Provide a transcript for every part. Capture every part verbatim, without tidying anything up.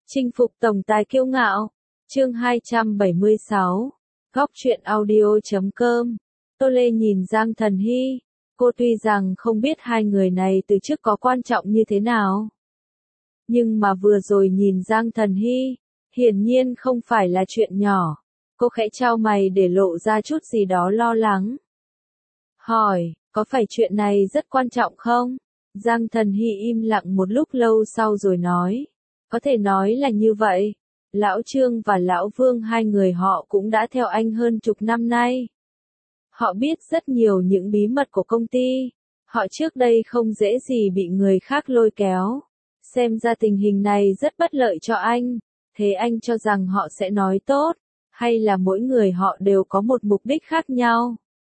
Chinh phục tổng tài kiêu ngạo. Chương hai trăm bảy mươi sáu. Góc truyện audio chấm com. Tô Lê nhìn Giang Thần Hy. Cô tuy rằng không biết hai người này từ trước có quan trọng như thế nào. Nhưng mà vừa rồi nhìn Giang Thần Hy, hiển nhiên không phải là chuyện nhỏ. Cô khẽ chau mày để lộ ra chút gì đó lo lắng. Hỏi, có phải chuyện này rất quan trọng không? Giang Thần Hy im lặng một lúc lâu sau rồi nói. Có thể nói là như vậy. Lão Trương và Lão Vương hai người họ cũng đã theo anh hơn chục năm nay. Họ biết rất nhiều những bí mật của công ty. Họ trước đây không dễ gì bị người khác lôi kéo. Xem ra tình hình này rất bất lợi cho anh. Thế anh cho rằng họ sẽ nói tốt, hay là mỗi người họ đều có một mục đích khác nhau?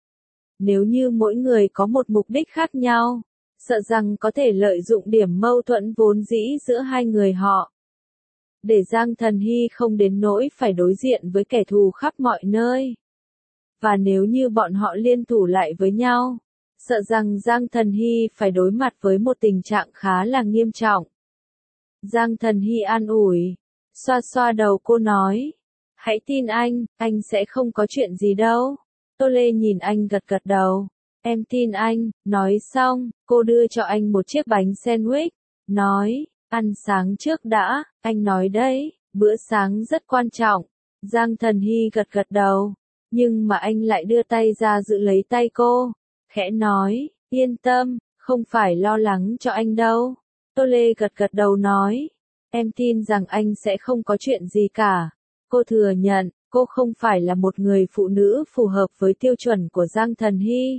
Nếu như mỗi người có một mục đích khác nhau, sợ rằng có thể lợi dụng điểm mâu thuẫn vốn dĩ giữa hai người họ. Để Giang Thần Hy không đến nỗi phải đối diện với kẻ thù khắp mọi nơi. Và nếu như bọn họ liên thủ lại với nhau, sợ rằng Giang Thần Hy phải đối mặt với một tình trạng khá là nghiêm trọng. Giang Thần Hy an ủi, xoa xoa đầu cô nói, hãy tin anh, anh sẽ không có chuyện gì đâu. Tô Lê nhìn anh gật gật đầu, em tin anh. Nói xong, cô đưa cho anh một chiếc bánh sandwich, nói, ăn sáng trước đã, anh nói đấy, bữa sáng rất quan trọng. Giang Thần Hy gật gật đầu, nhưng mà anh lại đưa tay ra giữ lấy tay cô, khẽ nói, yên tâm, không phải lo lắng cho anh đâu. Tô Lê gật gật đầu nói, em tin rằng anh sẽ không có chuyện gì cả. Cô thừa nhận, cô không phải là một người phụ nữ phù hợp với tiêu chuẩn của Giang Thần Hy.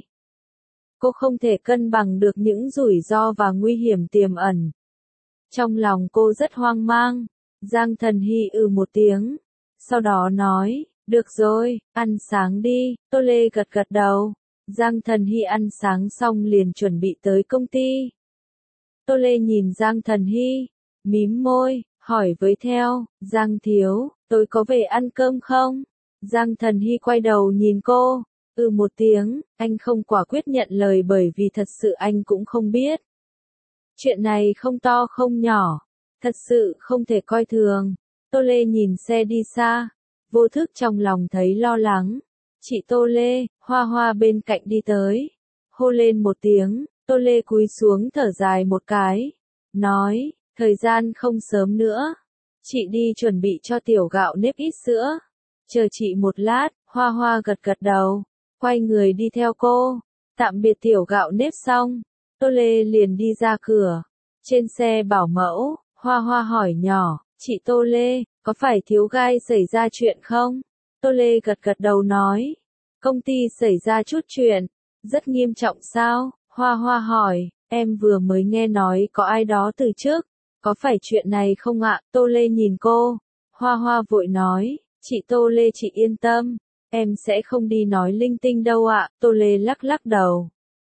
Cô không thể cân bằng được những rủi ro và nguy hiểm tiềm ẩn. Trong lòng cô rất hoang mang. Giang Thần Hy ừ một tiếng, sau đó nói, được rồi, ăn sáng đi. Tô Lê gật gật đầu. Giang Thần Hy ăn sáng xong liền chuẩn bị tới công ty. Tô Lê nhìn Giang Thần Hy, mím môi, hỏi với theo, Giang thiếu, tôi có về ăn cơm không? Giang Thần Hy quay đầu nhìn cô, ừ một tiếng, anh không quả quyết nhận lời bởi vì thật sự anh cũng không biết. Chuyện này không to không nhỏ, thật sự không thể coi thường. Tô Lê nhìn xe đi xa, vô thức trong lòng thấy lo lắng. Chị Tô Lê, Hoa Hoa bên cạnh đi tới, hô lên một tiếng. Tô Lê cúi xuống thở dài một cái, nói, thời gian không sớm nữa. Chị đi chuẩn bị cho tiểu gạo nếp ít sữa. Chờ chị một lát. Hoa Hoa gật gật đầu, quay người đi theo cô. Tạm biệt tiểu gạo nếp xong, Tô Lê liền đi ra cửa. Trên xe bảo mẫu, Hoa Hoa hỏi nhỏ, chị Tô Lê, có phải thiếu gai xảy ra chuyện không? Tô Lê gật gật đầu nói, công ty xảy ra chút chuyện, rất nghiêm trọng sao? Hoa Hoa hỏi, em vừa mới nghe nói có ai đó từ trước, có phải chuyện này không ạ? Tô Lê nhìn cô, Hoa Hoa vội nói, chị Tô Lê chị yên tâm, em sẽ không đi nói linh tinh đâu ạ. Tô Lê lắc lắc đầu,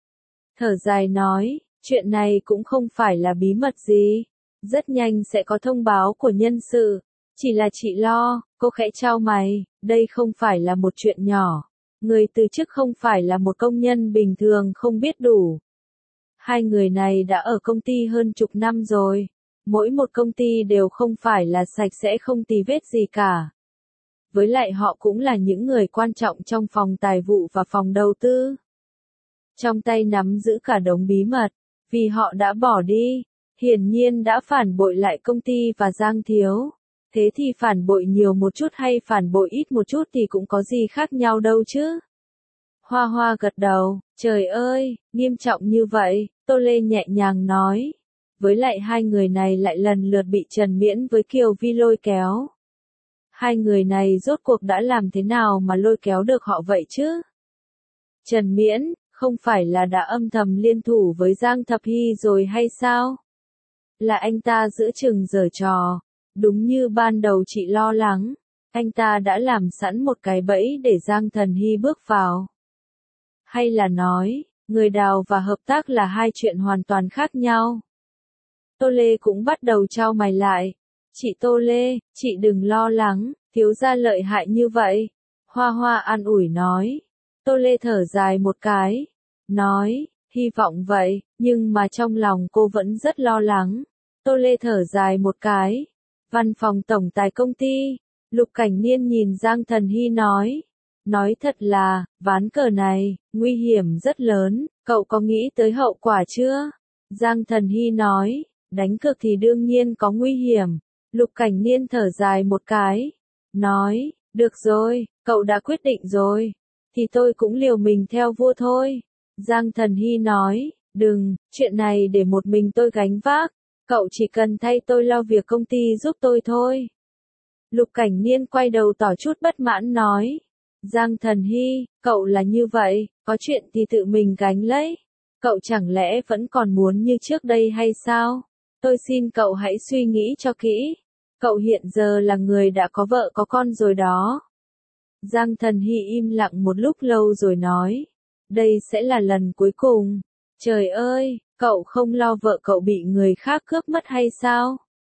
thở dài nói, chuyện này cũng không phải là bí mật gì, rất nhanh sẽ có thông báo của nhân sự, chỉ là chị lo. Cô khẽ chau mày, đây không phải là một chuyện nhỏ. Người từ chức không phải là một công nhân bình thường không biết đủ. Hai người này đã ở công ty hơn chục năm rồi. Mỗi một công ty đều không phải là sạch sẽ không tì vết gì cả. Với lại họ cũng là những người quan trọng trong phòng tài vụ và phòng đầu tư. Trong tay nắm giữ cả đống bí mật, vì họ đã bỏ đi, hiển nhiên đã phản bội lại công ty và Giang thiếu. Thế thì phản bội nhiều một chút hay phản bội ít một chút thì cũng có gì khác nhau đâu chứ. Hoa Hoa gật đầu, trời ơi, nghiêm trọng như vậy. Tô Lê nhẹ nhàng nói. Với lại hai người này lại lần lượt bị Trần Miễn với Kiều Vi lôi kéo. Hai người này rốt cuộc đã làm thế nào mà lôi kéo được họ vậy chứ? Trần Miễn, không phải là đã âm thầm liên thủ với Giang Thập Hy rồi hay sao? Là anh ta giữa chừng giở trò. Đúng như ban đầu chị lo lắng, anh ta đã làm sẵn một cái bẫy để Giang Thần Hy bước vào. Hay là nói, người đào và hợp tác là hai chuyện hoàn toàn khác nhau. Tô Lê cũng bắt đầu chau mày lại. Chị Tô Lê, chị đừng lo lắng, thiếu gia lợi hại như vậy. Hoa Hoa an ủi nói. Tô Lê thở dài một cái, nói, hy vọng vậy, nhưng mà trong lòng cô vẫn rất lo lắng. Tô Lê thở dài một cái. Văn phòng tổng tài công ty, Lục Cảnh Niên nhìn Giang Thần Hy nói. Nói thật là, ván cờ này, nguy hiểm rất lớn, cậu có nghĩ tới hậu quả chưa? Giang Thần Hy nói, đánh cược thì đương nhiên có nguy hiểm. Lục Cảnh Niên thở dài một cái, nói, được rồi, cậu đã quyết định rồi, thì tôi cũng liều mình theo vua thôi. Giang Thần Hy nói, đừng, chuyện này để một mình tôi gánh vác, cậu chỉ cần thay tôi lo việc công ty giúp tôi thôi. Lục Cảnh Niên quay đầu tỏ chút bất mãn nói, Giang Thần Hy, cậu là như vậy, có chuyện thì tự mình gánh lấy, cậu chẳng lẽ vẫn còn muốn như trước đây hay sao? Tôi xin cậu hãy suy nghĩ cho kỹ, cậu hiện giờ là người đã có vợ có con rồi đó. Giang Thần Hy im lặng một lúc lâu rồi nói, đây sẽ là lần cuối cùng. Trời ơi, cậu không lo vợ cậu bị người khác cướp mất hay sao?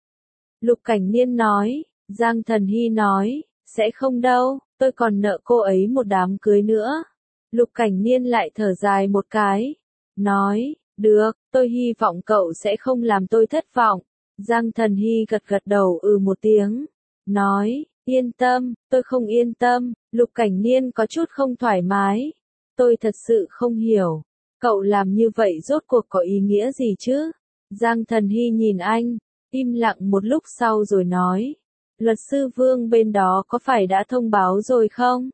Lục Cảnh Niên nói, Giang Thần Hy nói, sẽ không đâu, tôi còn nợ cô ấy một đám cưới nữa. Lục Cảnh Niên lại thở dài một cái, nói, được, tôi hy vọng cậu sẽ không làm tôi thất vọng. Giang Thần Hy gật gật đầu ừ một tiếng, nói, yên tâm, tôi không yên tâm. Lục Cảnh Niên có chút không thoải mái, tôi thật sự không hiểu, cậu làm như vậy rốt cuộc có ý nghĩa gì chứ? Giang Thần Hy nhìn anh, im lặng một lúc sau rồi nói, luật sư Vương bên đó có phải đã thông báo rồi không?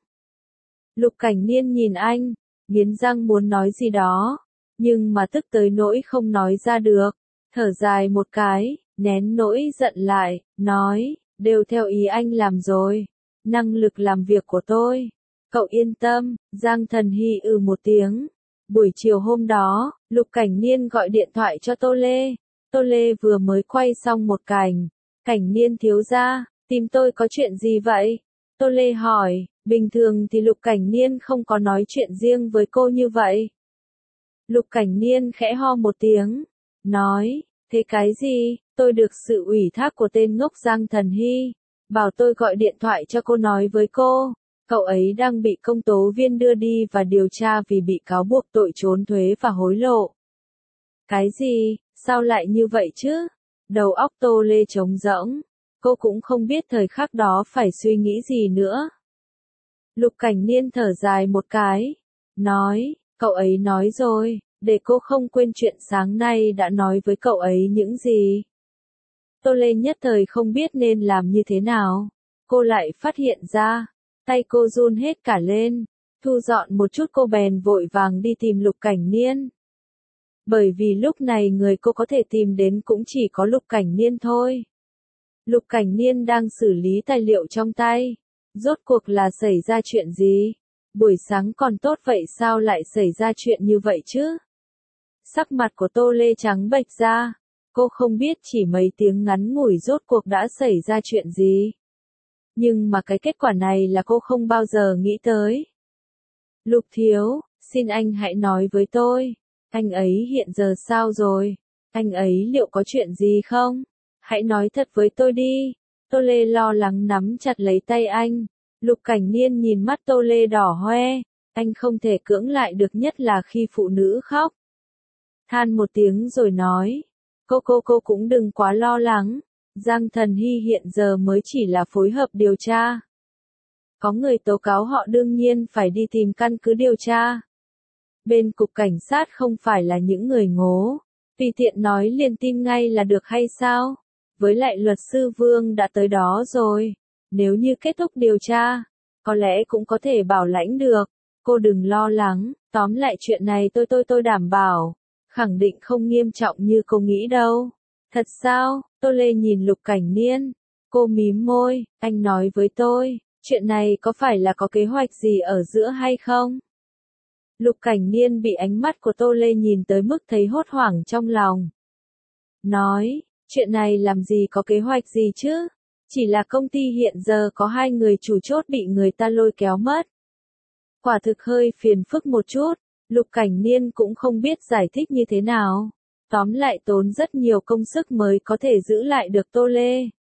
Lục Cảnh Niên nhìn anh, nghiến răng muốn nói gì đó, nhưng mà tức tới nỗi không nói ra được, thở dài một cái, nén nỗi giận lại, nói, đều theo ý anh làm rồi, năng lực làm việc của tôi, cậu yên tâm. Giang Thần Hy ừ một tiếng. Buổi chiều hôm đó, Lục Cảnh Niên gọi điện thoại cho Tô Lê. Tô Lê vừa mới quay xong một cảnh. Cảnh Niên thiếu gia, tìm tôi có chuyện gì vậy? Tô Lê hỏi, bình thường thì Lục Cảnh Niên không có nói chuyện riêng với cô như vậy. Lục Cảnh Niên khẽ ho một tiếng, nói, thế cái gì? Tôi được sự ủy thác của tên ngốc Giang Thần Hy, bảo tôi gọi điện thoại cho cô nói với cô, cậu ấy đang bị công tố viên đưa đi và điều tra vì bị cáo buộc tội trốn thuế và hối lộ. Cái gì? Sao lại như vậy chứ? Đầu óc Tô Lê trống rỗng, cô cũng không biết thời khắc đó phải suy nghĩ gì nữa. Lục Cảnh Niên thở dài một cái, nói, cậu ấy nói rồi, để cô không quên chuyện sáng nay đã nói với cậu ấy những gì. Tô Lê nhất thời không biết nên làm như thế nào, cô lại phát hiện ra, tay cô run hết cả lên, thu dọn một chút cô bèn vội vàng đi tìm Lục Cảnh Niên. Bởi vì lúc này người cô có thể tìm đến cũng chỉ có Lục Cảnh Niên thôi. Lục Cảnh Niên đang xử lý tài liệu trong tay, rốt cuộc là xảy ra chuyện gì? Buổi sáng còn tốt vậy sao lại xảy ra chuyện như vậy chứ? Sắc mặt của Tô Lê trắng bệch ra, cô không biết chỉ mấy tiếng ngắn ngủi rốt cuộc đã xảy ra chuyện gì. Nhưng mà cái kết quả này là cô không bao giờ nghĩ tới. Lục thiếu, xin anh hãy nói với tôi, anh ấy hiện giờ sao rồi? Anh ấy liệu có chuyện gì không? Hãy nói thật với tôi đi. Tô Lê lo lắng nắm chặt lấy tay anh. Lục Cảnh Niên nhìn mắt Tô Lê đỏ hoe, anh không thể cưỡng lại được, nhất là khi phụ nữ khóc. Than một tiếng rồi nói, cô cô cô cũng đừng quá lo lắng, Giang Thần Hy hiện giờ mới chỉ là phối hợp điều tra. Có người tố cáo họ đương nhiên phải đi tìm căn cứ điều tra. Bên cục cảnh sát không phải là những người ngố, tùy tiện nói liền tin ngay là được hay sao? Với lại luật sư Vương đã tới đó rồi, nếu như kết thúc điều tra, có lẽ cũng có thể bảo lãnh được. Cô đừng lo lắng, tóm lại chuyện này tôi tôi tôi đảm bảo, khẳng định không nghiêm trọng như cô nghĩ đâu. Thật sao? Tô Lê nhìn Lục Cảnh Niên, cô mím môi, anh nói với tôi, chuyện này có phải là có kế hoạch gì ở giữa hay không? Lục Cảnh Niên bị ánh mắt của Tô Lê nhìn tới mức thấy hốt hoảng trong lòng. Nói, chuyện này làm gì có kế hoạch gì chứ? Chỉ là công ty hiện giờ có hai người chủ chốt bị người ta lôi kéo mất. Quả thực hơi phiền phức một chút, Lục Cảnh Niên cũng không biết giải thích như thế nào. Tóm lại tốn rất nhiều công sức mới có thể giữ lại được Tô Lê.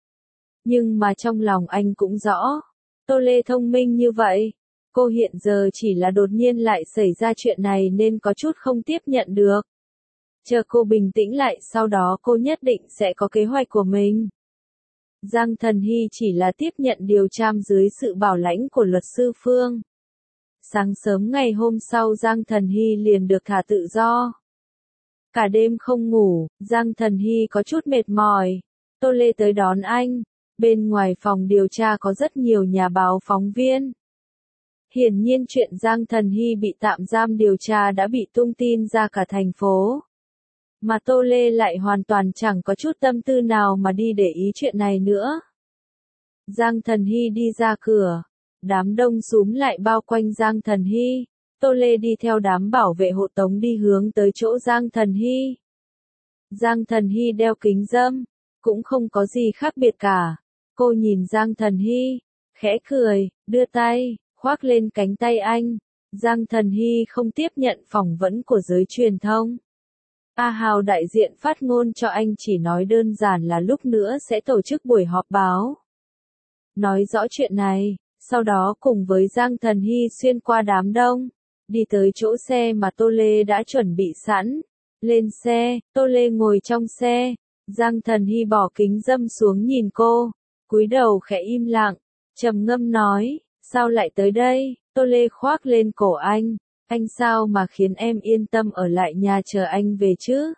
Nhưng mà trong lòng anh cũng rõ, Tô Lê thông minh như vậy, cô hiện giờ chỉ là đột nhiên lại xảy ra chuyện này nên có chút không tiếp nhận được. Chờ cô bình tĩnh lại sau đó cô nhất định sẽ có kế hoạch của mình. Giang Thần Hy chỉ là tiếp nhận điều tra dưới sự bảo lãnh của luật sư Phương. Sáng sớm ngày hôm sau Giang Thần Hy liền được thả tự do. Cả đêm không ngủ, Giang Thần Hy có chút mệt mỏi. Tô Lê tới đón anh. Bên ngoài phòng điều tra có rất nhiều nhà báo phóng viên. Hiển nhiên chuyện Giang Thần Hy bị tạm giam điều tra đã bị tung tin ra cả thành phố. Mà Tô Lê lại hoàn toàn chẳng có chút tâm tư nào mà đi để ý chuyện này nữa. Giang Thần Hy đi ra cửa. Đám đông xúm lại bao quanh Giang Thần Hy. Tô Lê đi theo đám bảo vệ hộ tống đi hướng tới chỗ Giang Thần Hy. Giang Thần Hy đeo kính râm. Cũng không có gì khác biệt cả. Cô nhìn Giang Thần Hy. Khẽ cười, đưa tay, khoác lên cánh tay anh. Giang Thần Hy không tiếp nhận phỏng vấn của giới truyền thông. A Hào đại diện phát ngôn cho anh chỉ nói đơn giản là lúc nữa sẽ tổ chức buổi họp báo. Nói rõ chuyện này, sau đó cùng với Giang Thần Hy xuyên qua đám đông, đi tới chỗ xe mà Tô Lê đã chuẩn bị sẵn. Lên xe, Tô Lê ngồi trong xe, Giang Thần Hy bỏ kính râm xuống nhìn cô, cúi đầu khẽ im lặng, trầm ngâm nói, sao lại tới đây? Tô Lê khoác lên cổ anh. Anh sao mà khiến em yên tâm ở lại nhà chờ anh về chứ?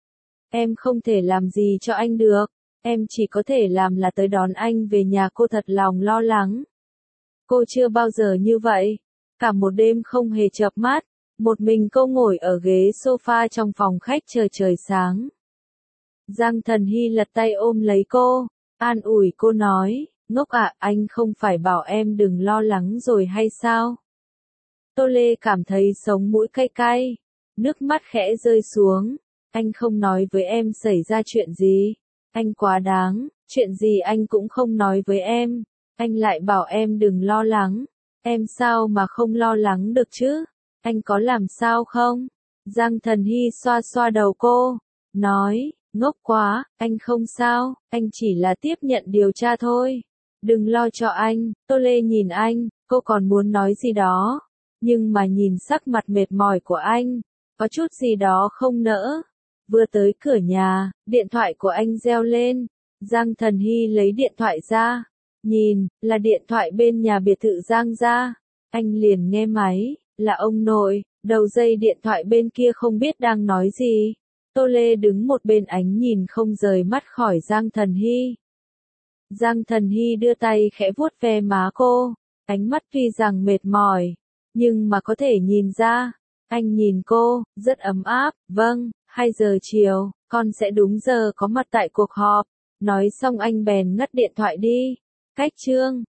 Em không thể làm gì cho anh được, em chỉ có thể làm là tới đón anh về nhà. Cô thật lòng lo lắng. Cô chưa bao giờ như vậy, cả một đêm không hề chợp mắt, một mình cô ngồi ở ghế sofa trong phòng khách chờ trời sáng. Giang Thần Hy lật tay ôm lấy cô, an ủi cô nói, ngốc ạ, anh không phải bảo em đừng lo lắng rồi hay sao? Tô Lê cảm thấy sống mũi cay cay, nước mắt khẽ rơi xuống. Anh không nói với em xảy ra chuyện gì. Anh quá đáng, chuyện gì anh cũng không nói với em. Anh lại bảo em đừng lo lắng. Em sao mà không lo lắng được chứ? Anh có làm sao không? Giang Thần Hy xoa xoa đầu cô, nói, ngốc quá, anh không sao, anh chỉ là tiếp nhận điều tra thôi. Đừng lo cho anh. Tô Lê nhìn anh, cô còn muốn nói gì đó. Nhưng mà nhìn sắc mặt mệt mỏi của anh, có chút gì đó không nỡ. Vừa tới cửa nhà, điện thoại của anh reo lên. Giang Thần Hy lấy điện thoại ra. Nhìn, là điện thoại bên nhà biệt thự Giang gia. Anh liền nghe máy, là ông nội. Đầu dây điện thoại bên kia không biết đang nói gì. Tô Lê đứng một bên ánh nhìn không rời mắt khỏi Giang Thần Hy. Giang Thần Hy đưa tay khẽ vuốt ve má cô. Ánh mắt tuy rằng mệt mỏi, nhưng mà có thể nhìn ra. Anh nhìn cô, rất ấm áp. Vâng, hai giờ chiều, con sẽ đúng giờ có mặt tại cuộc họp. Nói xong anh bèn ngắt điện thoại đi. Cách chương